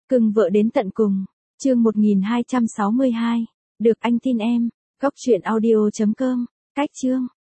Cưng vợ đến tận cùng. Chương 1262. Được anh tin em. Góc truyện audio.com. Cách chương.